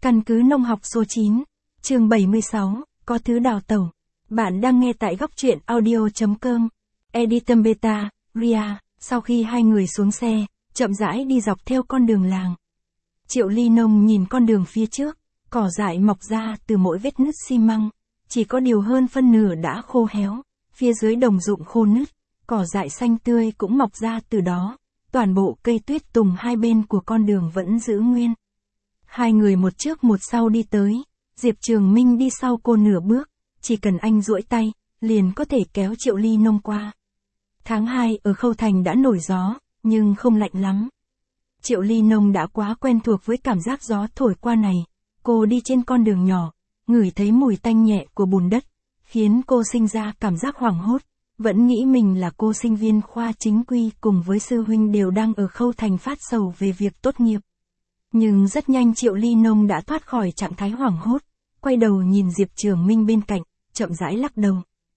Căn cứ nông học số 9, chương 76, có thứ đào tẩu. Bạn đang nghe tại góc truyện audio.com. Editor Beta, Ria. Sau khi hai người xuống xe, chậm rãi đi dọc theo con đường làng. Triệu Ly Nông nhìn con đường phía trước, cỏ dại mọc ra từ mỗi vết nứt xi măng, chỉ có điều hơn phân nửa đã khô héo, phía dưới đồng ruộng khô nứt, cỏ dại xanh tươi cũng mọc ra từ đó, toàn bộ cây tuyết tùng hai bên của con đường vẫn giữ nguyên. Hai người một trước một sau đi tới, Diệp Trường Minh đi sau cô nửa bước, chỉ cần anh duỗi tay, liền có thể kéo Triệu Ly Nông qua. Tháng 2 ở Khâu Thành đã nổi gió, nhưng không lạnh lắm. Triệu Ly Nông đã quá quen thuộc với cảm giác gió thổi qua này, cô đi trên con đường nhỏ, ngửi thấy mùi tanh nhẹ của bùn đất, khiến cô sinh ra cảm giác hoảng hốt, vẫn nghĩ mình là cô sinh viên khoa chính quy cùng với sư huynh đều đang ở Khâu Thành phát sầu về việc tốt nghiệp. Nhưng rất nhanh Triệu Ly Nông đã thoát khỏi trạng thái hoảng hốt, quay đầu nhìn Diệp Trường Minh bên cạnh, chậm rãi lắc đầu.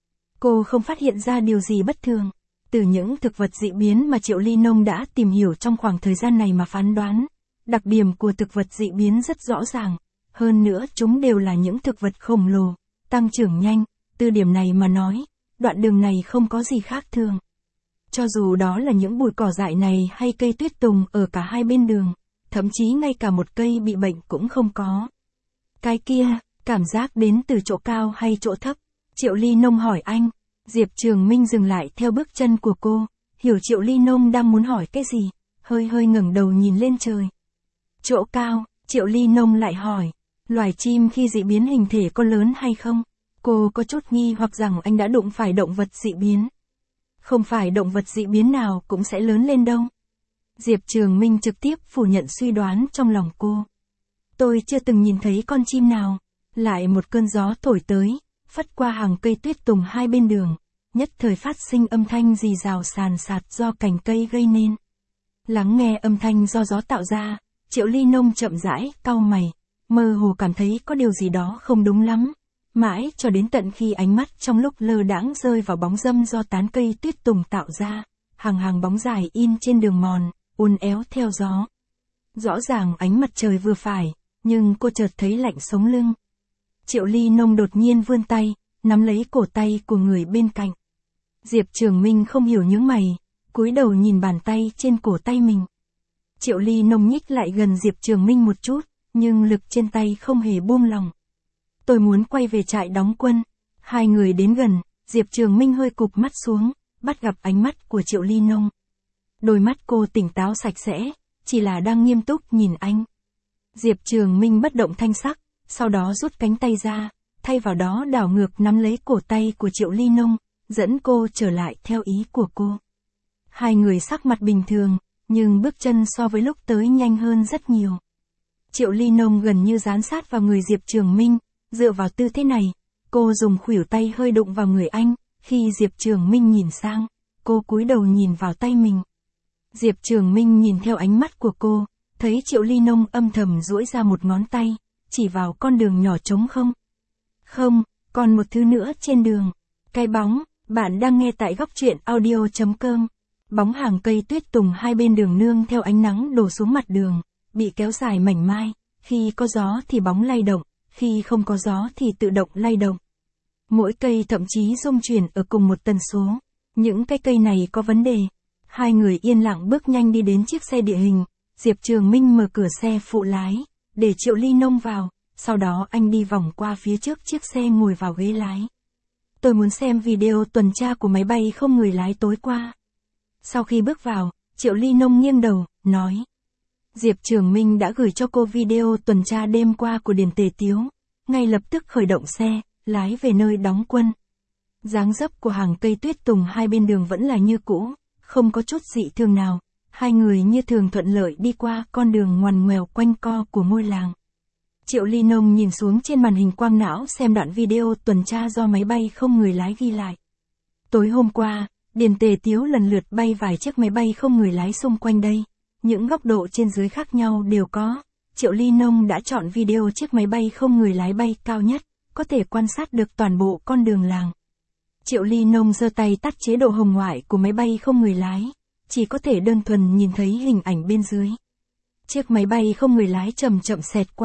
Cô không phát hiện ra điều gì bất thường, từ những thực vật dị biến mà Triệu Ly Nông đã tìm hiểu trong khoảng thời gian này mà phán đoán, đặc điểm của thực vật dị biến rất rõ ràng, hơn nữa chúng đều là những thực vật khổng lồ, tăng trưởng nhanh, từ điểm này mà nói, đoạn đường này không có gì khác thường. Cho dù đó là những bụi cỏ dại này hay cây tuyết tùng ở cả hai bên đường, thậm chí ngay cả một cây bị bệnh cũng không có. Cái kia, cảm giác đến từ chỗ cao hay chỗ thấp? Triệu Ly Nông hỏi anh. Diệp Trường Minh dừng lại theo bước chân của cô, hiểu Triệu Ly Nông đang muốn hỏi cái gì, hơi ngẩng đầu nhìn lên trời. Chỗ cao, Triệu Ly Nông lại hỏi, loài chim khi dị biến hình thể có lớn hay không? Cô có chút nghi hoặc rằng anh đã đụng phải động vật dị biến. Không phải động vật dị biến nào cũng sẽ lớn lên đâu. Diệp Trường Minh trực tiếp phủ nhận suy đoán trong lòng cô. Tôi chưa từng nhìn thấy con chim nào. Lại một cơn gió thổi tới, phất qua hàng cây tuyết tùng hai bên đường, nhất thời phát sinh âm thanh rì rào sàn sạt do cành cây gây nên. Lắng nghe âm thanh do gió tạo ra, Triệu Ly Nông chậm rãi, cau mày, mơ hồ cảm thấy có điều gì đó không đúng lắm. Mãi cho đến tận khi ánh mắt trong lúc lơ đãng rơi vào bóng râm do tán cây tuyết tùng tạo ra, hàng bóng dài in trên đường mòn, uốn éo theo gió. Rõ ràng ánh mặt trời vừa phải, nhưng cô chợt thấy lạnh sống lưng. Triệu Ly Nông đột nhiên vươn tay, nắm lấy cổ tay của người bên cạnh. Diệp Trường Minh không hiểu nhướng mày, cúi đầu nhìn bàn tay trên cổ tay mình. Triệu Ly Nông nhích lại gần Diệp Trường Minh một chút, nhưng lực trên tay không hề buông lỏng. Tôi muốn quay về trại đóng quân. Hai người đến gần, Diệp Trường Minh hơi cụp mắt xuống, bắt gặp ánh mắt của Triệu Ly Nông. Đôi mắt cô tỉnh táo sạch sẽ, chỉ là đang nghiêm túc nhìn anh. Diệp Trường Minh bất động thanh sắc, sau đó rút cánh tay ra, thay vào đó đảo ngược nắm lấy cổ tay của Triệu Ly Nông, dẫn cô trở lại theo ý của cô. Hai người sắc mặt bình thường, nhưng bước chân so với lúc tới nhanh hơn rất nhiều. Triệu Ly Nông gần như dán sát vào người Diệp Trường Minh, dựa vào tư thế này, cô dùng khuỷu tay hơi đụng vào người anh, khi Diệp Trường Minh nhìn sang, cô cúi đầu nhìn vào tay mình. Diệp Trường Minh nhìn theo ánh mắt của cô, thấy Triệu Ly Nông âm thầm duỗi ra một ngón tay, chỉ vào con đường nhỏ trống không. Không, còn một thứ nữa trên đường. Cái bóng, bạn đang nghe tại góc truyện audio.com. Bóng hàng cây tuyết tùng hai bên đường nương theo ánh nắng đổ xuống mặt đường, bị kéo dài mảnh mai, khi có gió thì bóng lay động, khi không có gió thì tự động lay động. Mỗi cây thậm chí rung chuyển ở cùng một tần số. Những cái cây này có vấn đề. Hai người yên lặng bước nhanh đi đến chiếc xe địa hình, Diệp Trường Minh mở cửa xe phụ lái, để Triệu Ly Nông vào, sau đó anh đi vòng qua phía trước chiếc xe ngồi vào ghế lái. Tôi muốn xem video tuần tra của máy bay không người lái tối qua. Sau khi bước vào, Triệu Ly Nông nghiêng đầu, nói. Diệp Trường Minh đã gửi cho cô video tuần tra đêm qua của Điền Tề Tiếu, ngay lập tức khởi động xe, lái về nơi đóng quân. Dáng dấp của hàng cây tuyết tùng hai bên đường vẫn là như cũ, không có chút dị thường nào. Hai người như thường thuận lợi đi qua con đường ngoằn ngoèo quanh co của ngôi làng. Triệu Ly Nông nhìn xuống trên màn hình quang não xem đoạn video tuần tra do máy bay không người lái ghi lại. Tối hôm qua, Điền Tề Tiếu lần lượt bay vài chiếc máy bay không người lái xung quanh đây. Những góc độ trên dưới khác nhau đều có. Triệu Ly Nông đã chọn video chiếc máy bay không người lái bay cao nhất, có thể quan sát được toàn bộ con đường làng. Triệu Ly Nông giơ tay tắt chế độ hồng ngoại của máy bay không người lái, chỉ có thể đơn thuần nhìn thấy hình ảnh bên dưới. Chiếc máy bay không người lái chậm chậm xẹt qua,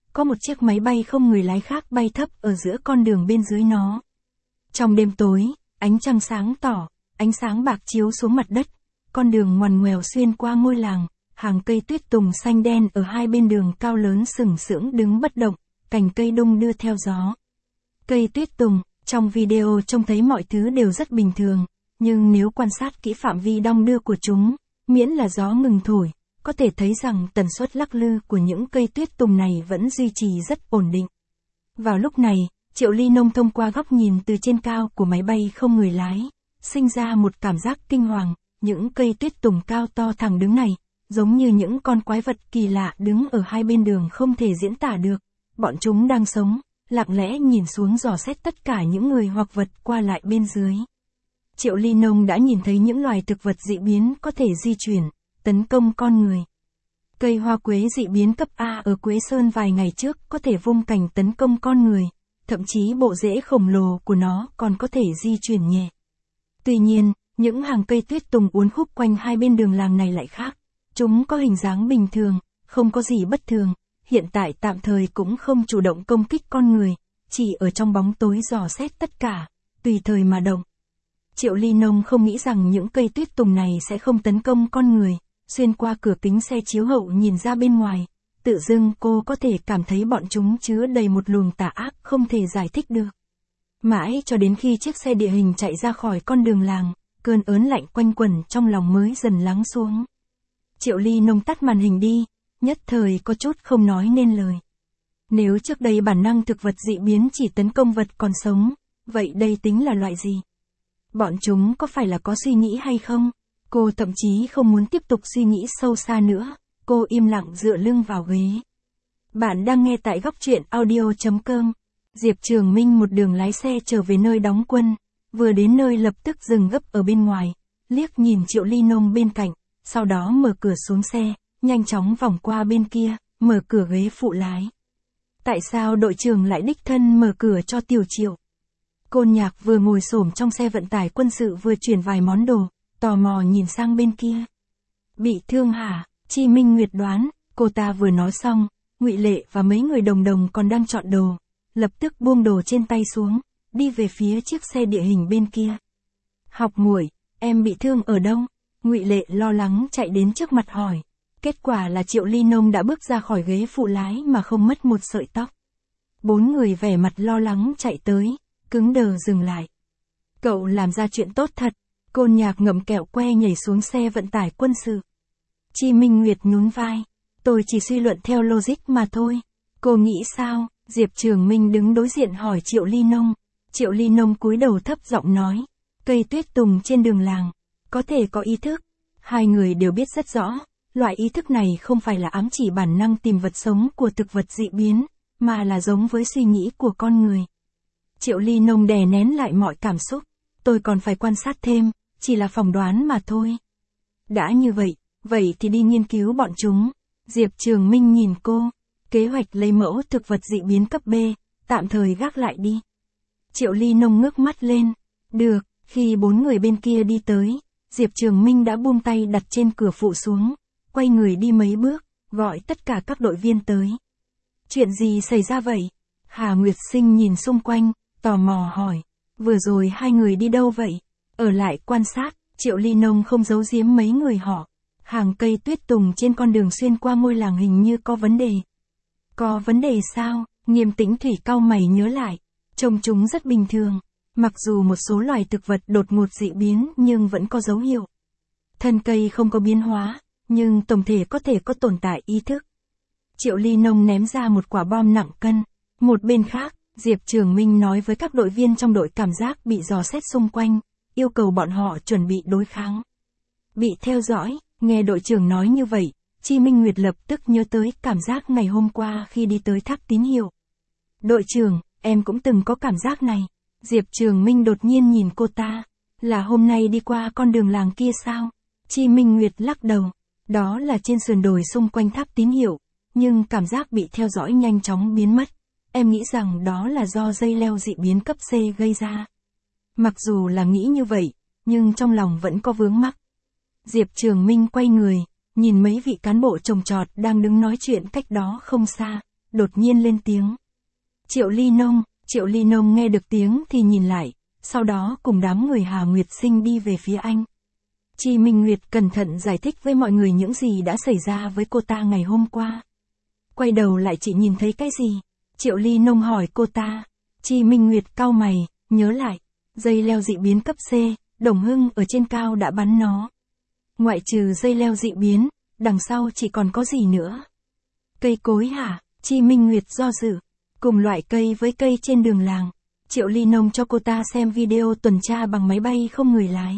có một chiếc máy bay không người lái khác bay thấp ở giữa con đường bên dưới nó. Trong đêm tối, ánh trăng sáng tỏ, ánh sáng bạc chiếu xuống mặt đất, con đường ngoằn ngoèo xuyên qua ngôi làng, hàng cây tuyết tùng xanh đen ở hai bên đường cao lớn sừng sững đứng bất động, cành cây đung đưa theo gió. Cây tuyết tùng, trong video trông thấy mọi thứ đều rất bình thường, nhưng nếu quan sát kỹ phạm vi đong đưa của chúng, miễn là gió ngừng thổi, có thể thấy rằng tần suất lắc lư của những cây tuyết tùng này vẫn duy trì rất ổn định. Vào lúc này, Triệu Ly Nông thông qua góc nhìn từ trên cao của máy bay không người lái, sinh ra một cảm giác kinh hoàng, những cây tuyết tùng cao to thẳng đứng này, giống như những con quái vật kỳ lạ đứng ở hai bên đường không thể diễn tả được. Bọn chúng đang sống, lặng lẽ nhìn xuống dò xét tất cả những người hoặc vật qua lại bên dưới. Triệu Ly Nông đã nhìn thấy những loài thực vật dị biến có thể di chuyển, tấn công con người. Cây hoa quế dị biến cấp A ở Quế Sơn vài ngày trước có thể vung cành tấn công con người, thậm chí bộ rễ khổng lồ của nó còn có thể di chuyển nhẹ. Tuy nhiên, những hàng cây tuyết tùng uốn khúc quanh hai bên đường làng này lại khác. Chúng có hình dáng bình thường, không có gì bất thường, hiện tại tạm thời cũng không chủ động công kích con người, chỉ ở trong bóng tối dò xét tất cả, tùy thời mà động. Triệu Ly Nông không nghĩ rằng những cây tuyết tùng này sẽ không tấn công con người, xuyên qua cửa kính xe chiếu hậu nhìn ra bên ngoài, tự dưng cô có thể cảm thấy bọn chúng chứa đầy một luồng tà ác không thể giải thích được. Mãi cho đến khi chiếc xe địa hình chạy ra khỏi con đường làng, cơn ớn lạnh quanh quẩn trong lòng mới dần lắng xuống. Triệu Ly Nông tắt màn hình đi, nhất thời có chút không nói nên lời. Nếu trước đây bản năng thực vật dị biến chỉ tấn công vật còn sống, vậy đây tính là loại gì? Bọn chúng có phải là có suy nghĩ hay không? Cô thậm chí không muốn tiếp tục suy nghĩ sâu xa nữa, cô im lặng dựa lưng vào ghế. Bạn đang nghe tại góc truyện audio.com. Diệp Trường Minh một đường lái xe trở về nơi đóng quân, vừa đến nơi lập tức dừng gấp ở bên ngoài, liếc nhìn Triệu Ly Nông bên cạnh, sau đó mở cửa xuống xe, nhanh chóng vòng qua bên kia, mở cửa ghế phụ lái. Tại sao đội trưởng lại đích thân mở cửa cho Tiểu Triệu? Côn Nhạc vừa ngồi xổm trong xe vận tải quân sự vừa chuyển vài món đồ, tò mò nhìn sang bên kia. Bị thương hả? Chi Minh Nguyệt đoán, cô ta vừa nói xong, Ngụy Lệ và mấy người đồng đồng còn đang chọn đồ, lập tức buông đồ trên tay xuống, đi về phía chiếc xe địa hình bên kia. Học muội, em bị thương ở đâu? Ngụy Lệ lo lắng chạy đến trước mặt hỏi. Kết quả là Triệu Ly Nông đã bước ra khỏi ghế phụ lái mà không mất một sợi tóc. Bốn người vẻ mặt lo lắng chạy tới, cứng đờ dừng lại. Cậu làm ra chuyện tốt thật. Côn Nhạc ngậm kẹo que nhảy xuống xe vận tải quân sự. Chi Minh Nguyệt nhún vai. Tôi chỉ suy luận theo logic mà thôi. Cô nghĩ sao? Diệp Trường Minh đứng đối diện hỏi Triệu Ly Nông. Triệu Ly Nông cúi đầu thấp giọng nói. Cây tuyết tùng trên đường làng, có thể có ý thức. Hai người đều biết rất rõ, loại ý thức này không phải là ám chỉ bản năng tìm vật sống của thực vật dị biến, mà là giống với suy nghĩ của con người. Triệu Ly Nông đè nén lại mọi cảm xúc. Tôi còn phải quan sát thêm, chỉ là phỏng đoán mà thôi. Đã như vậy thì đi nghiên cứu bọn chúng. Diệp Trường Minh nhìn cô. Kế hoạch lấy mẫu thực vật dị biến cấp B, tạm thời gác lại đi. Triệu Ly Nông ngước mắt lên. Được, khi bốn người bên kia đi tới, Diệp Trường Minh đã buông tay đặt trên cửa phụ xuống, quay người đi mấy bước, gọi tất cả các đội viên tới. Chuyện gì xảy ra vậy? Hà Nguyệt Sinh nhìn xung quanh, tò mò hỏi. Vừa rồi hai người đi đâu vậy? Ở lại quan sát. Triệu Ly Nông không giấu giếm mấy người họ. Hàng cây tuyết tùng trên con đường xuyên qua ngôi làng hình như có vấn đề. Có vấn đề sao? Nghiêm Tĩnh Thủy cau mày nhớ lại. Trông chúng rất bình thường. Mặc dù một số loài thực vật đột ngột dị biến nhưng vẫn có dấu hiệu. Thân cây không có biến hóa, nhưng tổng thể có thể có tồn tại ý thức. Triệu Ly Nông ném ra một quả bom nặng cân. Một bên khác, Diệp Trường Minh nói với các đội viên trong đội cảm giác bị dò xét xung quanh, yêu cầu bọn họ chuẩn bị đối kháng. Bị theo dõi, nghe đội trưởng nói như vậy, Chi Minh Nguyệt lập tức nhớ tới cảm giác ngày hôm qua khi đi tới tháp tín hiệu. Đội trưởng, em cũng từng có cảm giác này. Diệp Trường Minh đột nhiên nhìn cô ta. Là hôm nay đi qua con đường làng kia sao? Chi Minh Nguyệt lắc đầu. Đó là trên sườn đồi xung quanh tháp tín hiệu, nhưng cảm giác bị theo dõi nhanh chóng biến mất. Em nghĩ rằng đó là do dây leo dị biến cấp C gây ra. Mặc dù là nghĩ như vậy, nhưng trong lòng vẫn có vướng mắc. Diệp Trường Minh quay người, nhìn mấy vị cán bộ trồng trọt đang đứng nói chuyện cách đó không xa, đột nhiên lên tiếng. Triệu Ly Nông nghe được tiếng thì nhìn lại, sau đó cùng đám người Hà Nguyệt Sinh đi về phía anh. Chi Minh Nguyệt cẩn thận giải thích với mọi người những gì đã xảy ra với cô ta ngày hôm qua. Quay đầu lại chị nhìn thấy cái gì? Triệu Ly Nông hỏi cô ta. Chi Minh Nguyệt cau mày, nhớ lại. Dây leo dị biến cấp C, Đồng Hưng ở trên cao đã bắn nó. Ngoại trừ dây leo dị biến, đằng sau chỉ còn có gì nữa? Cây cối hả? Chi Minh Nguyệt do dự. Cùng loại cây với cây trên đường làng. Triệu Ly Nông cho cô ta xem video tuần tra bằng máy bay không người lái.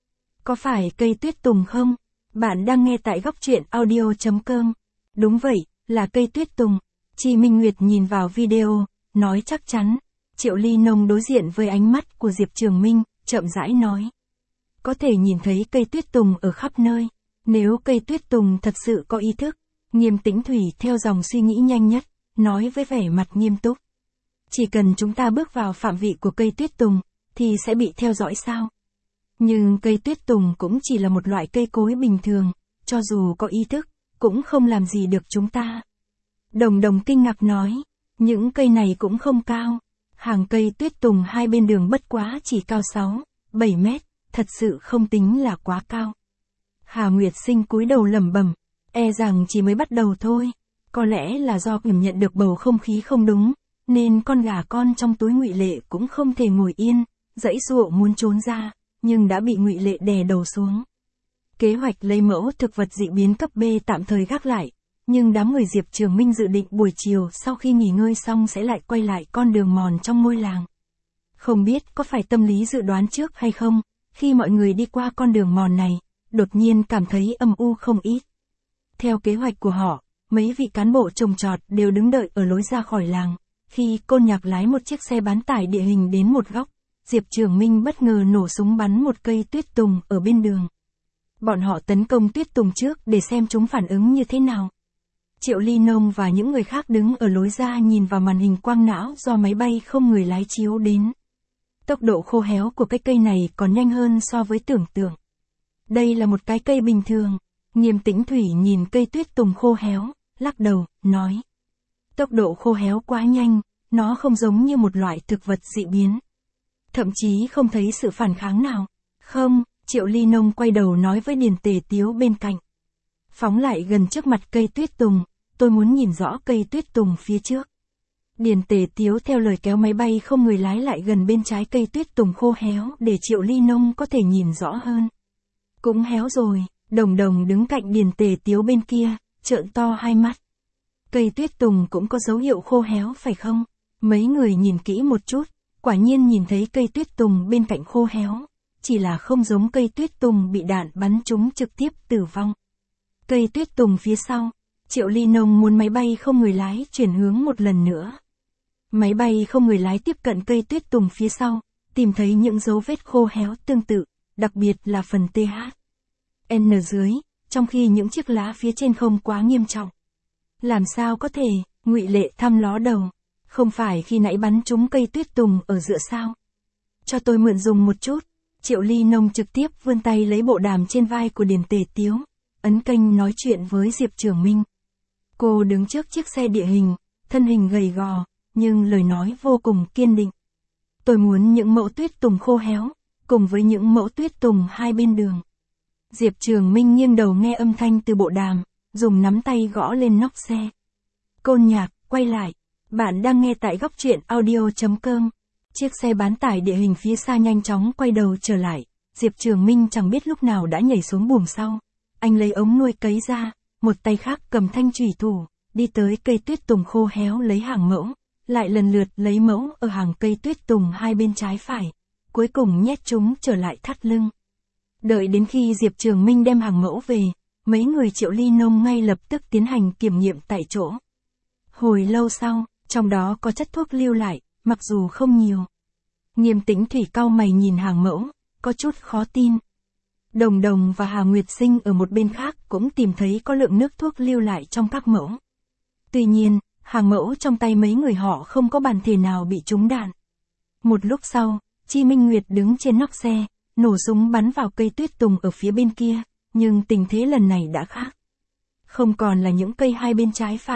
Có phải cây tuyết tùng không? Bạn đang nghe tại góc truyện audio.com. Đúng vậy, là cây tuyết tùng. Chi Minh Nguyệt nhìn vào video, nói chắc chắn. Triệu Ly Nông đối diện với ánh mắt của Diệp Trường Minh, chậm rãi nói. Có thể nhìn thấy cây tuyết tùng ở khắp nơi. Nếu cây tuyết tùng thật sự có ý thức, Nghiêm Tĩnh Thủy theo dòng suy nghĩ nhanh nhất, nói với vẻ mặt nghiêm túc. Chỉ cần chúng ta bước vào phạm vi của cây tuyết tùng, thì sẽ bị theo dõi sao? Nhưng cây tuyết tùng cũng chỉ là một loại cây cối bình thường, cho dù có ý thức, cũng không làm gì được chúng ta. Đồng Đồng kinh ngạc nói, những cây này cũng không cao. Hàng cây tuyết tùng hai bên đường bất quá chỉ cao 6, 7 mét, thật sự không tính là quá cao. Hà Nguyệt Sinh cúi đầu lẩm bẩm, e rằng chỉ mới bắt đầu thôi. Có lẽ là do cảm nhận được bầu không khí không đúng, nên con gà con trong túi Ngụy Lệ cũng không thể ngồi yên, giãy giụa muốn trốn ra, nhưng đã bị Ngụy Lệ đè đầu xuống. Kế hoạch lấy mẫu thực vật dị biến cấp B tạm thời gác lại, nhưng đám người Diệp Trường Minh dự định buổi chiều sau khi nghỉ ngơi xong sẽ lại quay lại con đường mòn trong ngôi làng. Không biết có phải tâm lý dự đoán trước hay không, khi mọi người đi qua con đường mòn này, đột nhiên cảm thấy âm u không ít. Theo kế hoạch của họ, mấy vị cán bộ trồng trọt đều đứng đợi ở lối ra khỏi làng. Khi Côn Nhạc lái một chiếc xe bán tải địa hình đến một góc, Diệp Trường Minh bất ngờ nổ súng bắn một cây tuyết tùng ở bên đường. Bọn họ tấn công tuyết tùng trước để xem chúng phản ứng như thế nào. Triệu Ly Nông và những người khác đứng ở lối ra nhìn vào màn hình quang não do máy bay không người lái chiếu đến. Tốc độ khô héo của cái cây này còn nhanh hơn so với tưởng tượng. Đây là một cái cây bình thường. Nghiêm Tĩnh Thủy nhìn cây tuyết tùng khô héo, lắc đầu, nói. Tốc độ khô héo quá nhanh, nó không giống như một loại thực vật dị biến. Thậm chí không thấy sự phản kháng nào. Không, Triệu Ly Nông quay đầu nói với Điền Tề Tiếu bên cạnh. Phóng lại gần trước mặt cây tuyết tùng, tôi muốn nhìn rõ cây tuyết tùng phía trước. Điền Tề Tiếu theo lời kéo máy bay không người lái lại gần bên trái cây tuyết tùng khô héo để Triệu Ly Nông có thể nhìn rõ hơn. Cũng héo rồi, Đồng Đồng đứng cạnh Điền Tề Tiếu bên kia, trợn to hai mắt. Cây tuyết tùng cũng có dấu hiệu khô héo phải không? Mấy người nhìn kỹ một chút, quả nhiên nhìn thấy cây tuyết tùng bên cạnh khô héo, chỉ là không giống cây tuyết tùng bị đạn bắn trúng trực tiếp tử vong. Cây tuyết tùng phía sau, Triệu Ly Nông muốn máy bay không người lái chuyển hướng một lần nữa. Máy bay không người lái tiếp cận cây tuyết tùng phía sau, tìm thấy những dấu vết khô héo tương tự, đặc biệt là phần TH. N dưới, trong khi những chiếc lá phía trên không quá nghiêm trọng. Làm sao có thể? Ngụy Lệ thăm ló đầu. Không phải khi nãy bắn trúng cây tuyết tùng ở giữa sao? Cho tôi mượn dùng một chút. Triệu Ly Nông trực tiếp vươn tay lấy bộ đàm trên vai của Điền Tề Tiếu, ấn kênh nói chuyện với Diệp Trường Minh. Cô đứng trước chiếc xe địa hình, thân hình gầy gò, nhưng lời nói vô cùng kiên định. Tôi muốn những mẫu tuyết tùng khô héo, cùng với những mẫu tuyết tùng hai bên đường. Diệp Trường Minh nghiêng đầu nghe âm thanh từ bộ đàm, dùng nắm tay gõ lên nóc xe. Côn Nhạc, quay lại. Bạn đang nghe tại góc truyện audio.com. Chiếc xe bán tải địa hình phía xa nhanh chóng quay đầu trở lại. Diệp Trường Minh chẳng biết lúc nào đã nhảy xuống buồng sau. Anh lấy ống nuôi cấy ra, một tay khác cầm thanh chùy thủ, đi tới cây tuyết tùng khô héo lấy hàng mẫu, lại lần lượt lấy mẫu ở hàng cây tuyết tùng hai bên trái phải, cuối cùng nhét chúng trở lại thắt lưng. Đợi đến khi Diệp Trường Minh đem hàng mẫu về, mấy người Triệu Ly Nông ngay lập tức tiến hành kiểm nghiệm tại chỗ. Hồi lâu sau, trong đó có chất thuốc lưu lại, mặc dù không nhiều. Nghiêm Tĩnh Thủy cau mày nhìn hàng mẫu, có chút khó tin. Đồng Đồng và Hà Nguyệt Sinh ở một bên khác cũng tìm thấy có lượng nước thuốc lưu lại trong các mẫu. Tuy nhiên, hàng mẫu trong tay mấy người họ không có bản thể nào bị trúng đạn. Một lúc sau, Chi Minh Nguyệt đứng trên nóc xe, nổ súng bắn vào cây tuyết tùng ở phía bên kia, nhưng tình thế lần này đã khác. Không còn là những cây hai bên trái phải,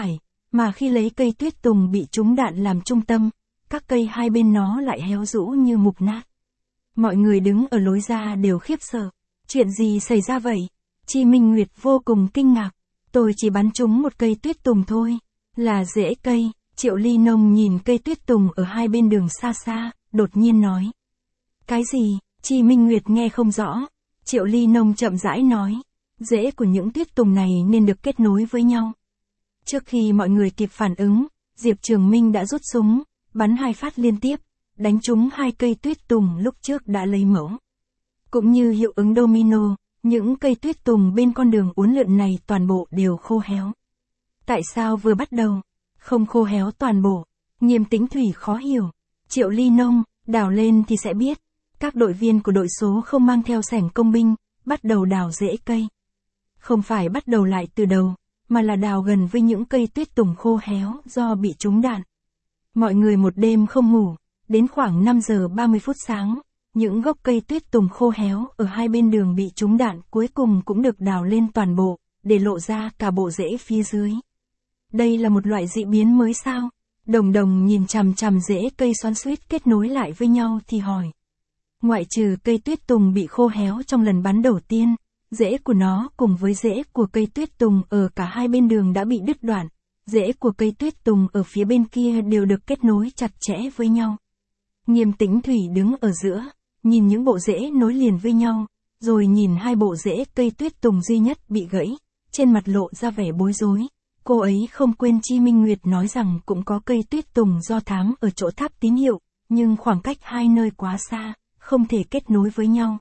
Mà khi lấy cây tuyết tùng bị trúng đạn làm trung tâm, các cây hai bên nó lại héo rũ như mục nát. Mọi người đứng ở lối ra đều khiếp sợ. Chuyện gì xảy ra vậy? Chi Minh Nguyệt vô cùng kinh ngạc. Tôi chỉ bắn trúng một cây tuyết tùng thôi. Là rễ cây. Triệu Ly Nông nhìn cây tuyết tùng ở hai bên đường xa xa, đột nhiên nói. Cái gì? Chi Minh Nguyệt nghe không rõ. Triệu Ly Nông chậm rãi nói. Rễ của những tuyết tùng này nên được kết nối với nhau. Trước khi mọi người kịp phản ứng, Diệp Trường Minh đã rút súng, bắn 2 phát liên tiếp, đánh trúng 2 cây tuyết tùng lúc trước đã lấy mẫu. Cũng như hiệu ứng domino, những cây tuyết tùng bên con đường uốn lượn này toàn bộ đều khô héo. Tại sao vừa bắt đầu, không khô héo toàn bộ? Nghiêm Tĩnh Thủy khó hiểu. Triệu Ly Nông, đào lên thì sẽ biết. Các đội viên của đội số không mang theo xẻng công binh, bắt đầu đào rễ cây. Không phải bắt đầu lại từ đầu, mà là đào gần với những cây tuyết tùng khô héo do bị trúng đạn. Mọi người một đêm không ngủ, đến khoảng 5 giờ 30 phút sáng, những gốc cây tuyết tùng khô héo ở hai bên đường bị trúng đạn cuối cùng cũng được đào lên toàn bộ, để lộ ra cả bộ rễ phía dưới. Đây là một loại dị biến mới sao? Đồng Đồng nhìn chằm chằm rễ cây xoắn xuýt kết nối lại với nhau thì hỏi. Ngoại trừ cây tuyết tùng bị khô héo trong lần bắn đầu tiên, rễ của nó cùng với rễ của cây tuyết tùng ở cả hai bên đường đã bị đứt đoạn. Rễ của cây tuyết tùng ở phía bên kia đều được kết nối chặt chẽ với nhau. Nghiêm Tĩnh Thủy đứng ở giữa, nhìn những bộ rễ nối liền với nhau, rồi nhìn 2 bộ rễ cây tuyết tùng duy nhất bị gãy, trên mặt lộ ra vẻ bối rối. Cô ấy không quên Chi Minh Nguyệt nói rằng cũng có cây tuyết tùng do thám ở chỗ tháp tín hiệu, nhưng khoảng cách hai nơi quá xa, không thể kết nối với nhau.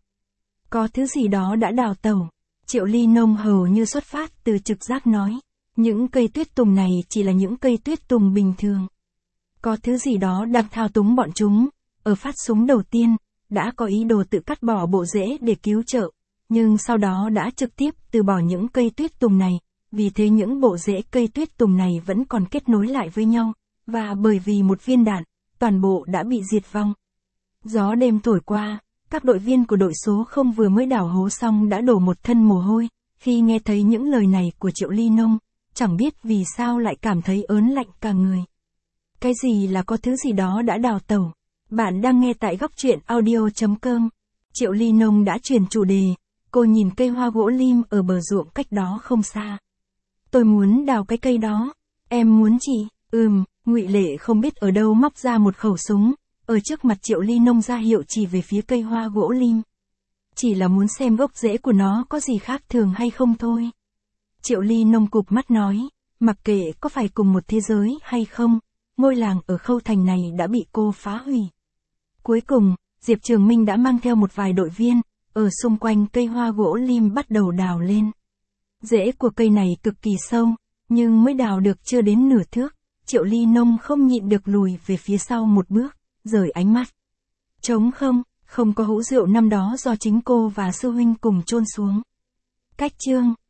Có thứ gì đó đã đào tẩu. Triệu Ly Nông hầu như xuất phát từ trực giác nói. Những cây tuyết tùng này chỉ là những cây tuyết tùng bình thường. Có thứ gì đó đang thao túng bọn chúng. Ở phát súng đầu tiên, đã có ý đồ tự cắt bỏ bộ rễ để cứu trợ, nhưng sau đó đã trực tiếp từ bỏ những cây tuyết tùng này. Vì thế những bộ rễ cây tuyết tùng này vẫn còn kết nối lại với nhau, và bởi vì một viên đạn, toàn bộ đã bị diệt vong. Gió đêm thổi qua, các đội viên của đội số không vừa mới đào hố xong đã đổ một thân mồ hôi, khi nghe thấy những lời này của Triệu Ly Nông, chẳng biết vì sao lại cảm thấy ớn lạnh cả người. Cái gì là có thứ gì đó đã đào tẩu? Bạn đang nghe tại góc truyện audio.com. Triệu Ly Nông đã chuyển chủ đề, cô nhìn cây hoa gỗ lim ở bờ ruộng cách đó không xa. Tôi muốn đào cái cây đó. Em muốn chị? Ngụy Lệ không biết ở đâu móc ra một khẩu súng, ở trước mặt Triệu Ly Nông ra hiệu chỉ về phía cây hoa gỗ lim. Chỉ là muốn xem gốc rễ của nó có gì khác thường hay không thôi. Triệu Ly Nông cụp mắt nói, mặc kệ có phải cùng một thế giới hay không, ngôi làng ở Khâu Thành này đã bị cô phá hủy. Cuối cùng, Diệp Trường Minh đã mang theo một vài đội viên, ở xung quanh cây hoa gỗ lim bắt đầu đào lên. Rễ của cây này cực kỳ sâu, nhưng mới đào được chưa đến nửa thước, Triệu Ly Nông không nhịn được lùi về phía sau một bước, rời ánh mắt. Trống không có hũ rượu năm đó do chính cô và sư huynh cùng chôn xuống. Cách chương